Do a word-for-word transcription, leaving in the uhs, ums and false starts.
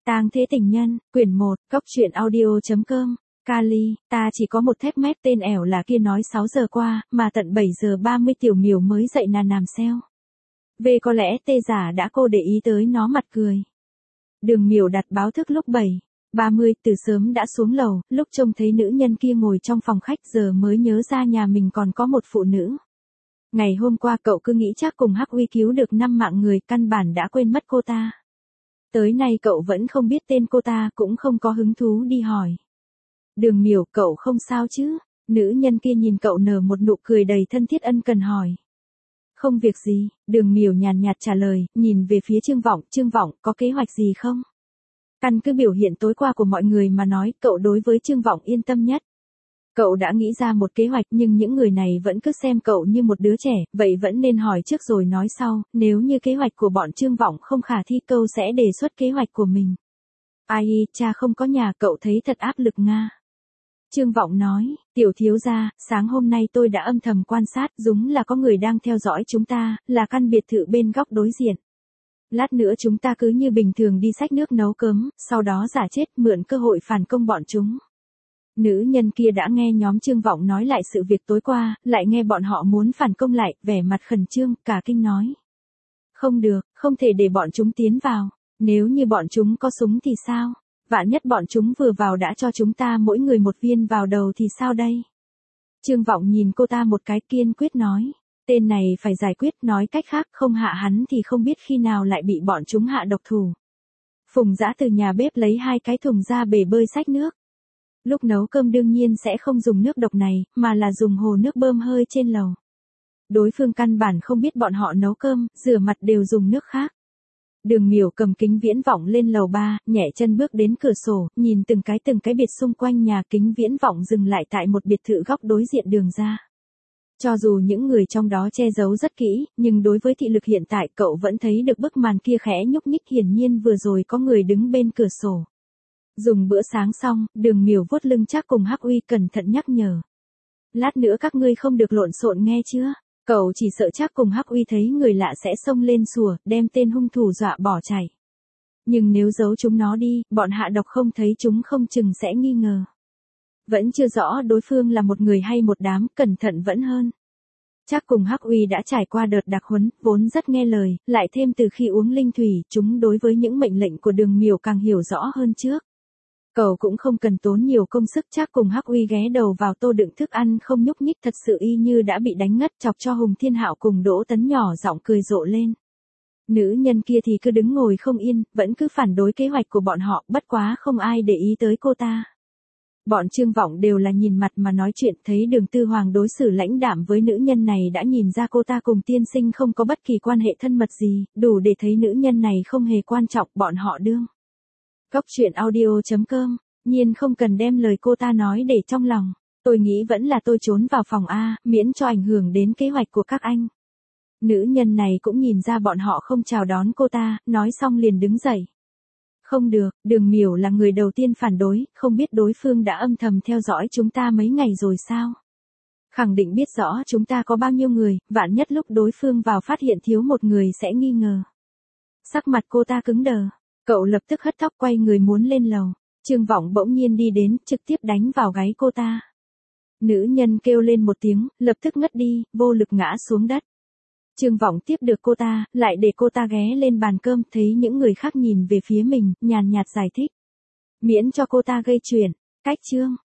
Tang Thế Tình Nhân, quyển một, cốc truyện audio chấm com. Kali, ta chỉ có một thép mép tên ẻo là kia nói sáu giờ qua, mà tận bảy giờ ba mươi tiểu miểu mới dậy nà nàm xeo. Về có lẽ tê giả đã cô để ý tới nó mặt cười. Đường miểu đặt báo thức lúc bảy ba mươi từ sớm đã xuống lầu, lúc trông thấy nữ nhân kia ngồi trong phòng khách giờ mới nhớ ra nhà mình còn có một phụ nữ. Ngày hôm qua cậu cứ nghĩ chắc cùng Hắc Uy cứu được năm mạng người, căn bản đã quên mất cô ta. Tới nay cậu vẫn không biết tên cô ta, cũng không có hứng thú đi hỏi. Đường miểu, cậu không sao chứ? Nữ nhân kia nhìn cậu nở một nụ cười đầy thân thiết ân cần hỏi. Không việc gì, đường miểu nhàn nhạt trả lời, nhìn về phía Trương Vọng. Trương Vọng, có kế hoạch gì không? Căn cứ biểu hiện tối qua của mọi người mà nói, cậu đối với Trương Vọng yên tâm nhất. Cậu đã nghĩ ra một kế hoạch nhưng những người này vẫn cứ xem cậu như một đứa trẻ, vậy vẫn nên hỏi trước rồi nói sau, nếu như kế hoạch của bọn Trương Vọng không khả thi cậu sẽ đề xuất kế hoạch của mình. Ai, cha không có nhà, cậu thấy thật áp lực nga. Trương Vọng nói, tiểu thiếu gia, sáng hôm nay tôi đã âm thầm quan sát, đúng là có người đang theo dõi chúng ta, là căn biệt thự bên góc đối diện. Lát nữa chúng ta cứ như bình thường đi xách nước nấu cơm, sau đó giả chết mượn cơ hội phản công bọn chúng. Nữ nhân kia đã nghe nhóm Trương Vọng nói lại sự việc tối qua, lại nghe bọn họ muốn phản công lại, vẻ mặt khẩn trương, cả kinh nói. Không được, không thể để bọn chúng tiến vào, nếu như bọn chúng có súng thì sao? Vạn nhất bọn chúng vừa vào đã cho chúng ta mỗi người một viên vào đầu thì sao đây? Trương Vọng nhìn cô ta một cái kiên quyết nói. Tên này phải giải quyết, nói cách khác không hạ hắn thì không biết khi nào lại bị bọn chúng hạ độc thủ. Phùng Dã từ nhà bếp lấy hai cái thùng ra bể bơi xách nước. Lúc nấu cơm đương nhiên sẽ không dùng nước độc này, mà là dùng hồ nước bơm hơi trên lầu. Đối phương căn bản không biết bọn họ nấu cơm, rửa mặt đều dùng nước khác. Đường miểu cầm kính viễn vọng lên lầu ba, nhẹ chân bước đến cửa sổ, nhìn từng cái từng cái biệt xung quanh nhà. Kính viễn vọng dừng lại tại một biệt thự góc đối diện đường ra. Cho dù những người trong đó che giấu rất kỹ, nhưng đối với thị lực hiện tại cậu vẫn thấy được bức màn kia khẽ nhúc nhích, hiển nhiên vừa rồi có người đứng bên cửa sổ. Dùng bữa sáng xong, đường miểu vuốt lưng chắc cùng Hắc Uy cẩn thận nhắc nhở. Lát nữa các ngươi không được lộn xộn nghe chưa? Cậu chỉ sợ chắc cùng Hắc Uy thấy người lạ sẽ xông lên sủa, đem tên hung thủ dọa bỏ chạy. Nhưng nếu giấu chúng nó đi, bọn hạ độc không thấy chúng không chừng sẽ nghi ngờ. Vẫn chưa rõ đối phương là một người hay một đám, cẩn thận vẫn hơn. Chắc cùng Hắc Uy đã trải qua đợt đặc huấn, vốn rất nghe lời, lại thêm từ khi uống linh thủy, chúng đối với những mệnh lệnh của đường miểu càng hiểu rõ hơn trước. Cậu cũng không cần tốn nhiều công sức, chắc cùng Hắc Uy ghé đầu vào tô đựng thức ăn không nhúc nhích, thật sự y như đã bị đánh ngất, chọc cho Hùng Thiên Hạo cùng Đỗ Tấn nhỏ giọng cười rộ lên. Nữ nhân kia thì cứ đứng ngồi không yên, vẫn cứ phản đối kế hoạch của bọn họ, bất quá không ai để ý tới cô ta. Bọn Trương Vọng đều là nhìn mặt mà nói chuyện, thấy Đường Tư Hoàng đối xử lãnh đạm với nữ nhân này đã nhìn ra cô ta cùng tiên sinh không có bất kỳ quan hệ thân mật gì, đủ để thấy nữ nhân này không hề quan trọng bọn họ đương. Cốc truyện audio chấm com, nhiên không cần đem lời cô ta nói để trong lòng, tôi nghĩ vẫn là tôi trốn vào phòng A, miễn cho ảnh hưởng đến kế hoạch của các anh. Nữ nhân này cũng nhìn ra bọn họ không chào đón cô ta, nói xong liền đứng dậy. Không được, đường miểu là người đầu tiên phản đối, không biết đối phương đã âm thầm theo dõi chúng ta mấy ngày rồi sao? Khẳng định biết rõ chúng ta có bao nhiêu người, vạn nhất lúc đối phương vào phát hiện thiếu một người sẽ nghi ngờ. Sắc mặt cô ta cứng đờ, cậu lập tức hất tóc quay người muốn lên lầu. Trương Vọng bỗng nhiên đi đến, trực tiếp đánh vào gáy cô ta. Nữ nhân kêu lên một tiếng, lập tức ngất đi, vô lực ngã xuống đất. Trương Vọng tiếp được cô ta, lại để cô ta ghé lên bàn cơm, thấy những người khác nhìn về phía mình, nhàn nhạt giải thích. Miễn cho cô ta gây chuyện, cách chương.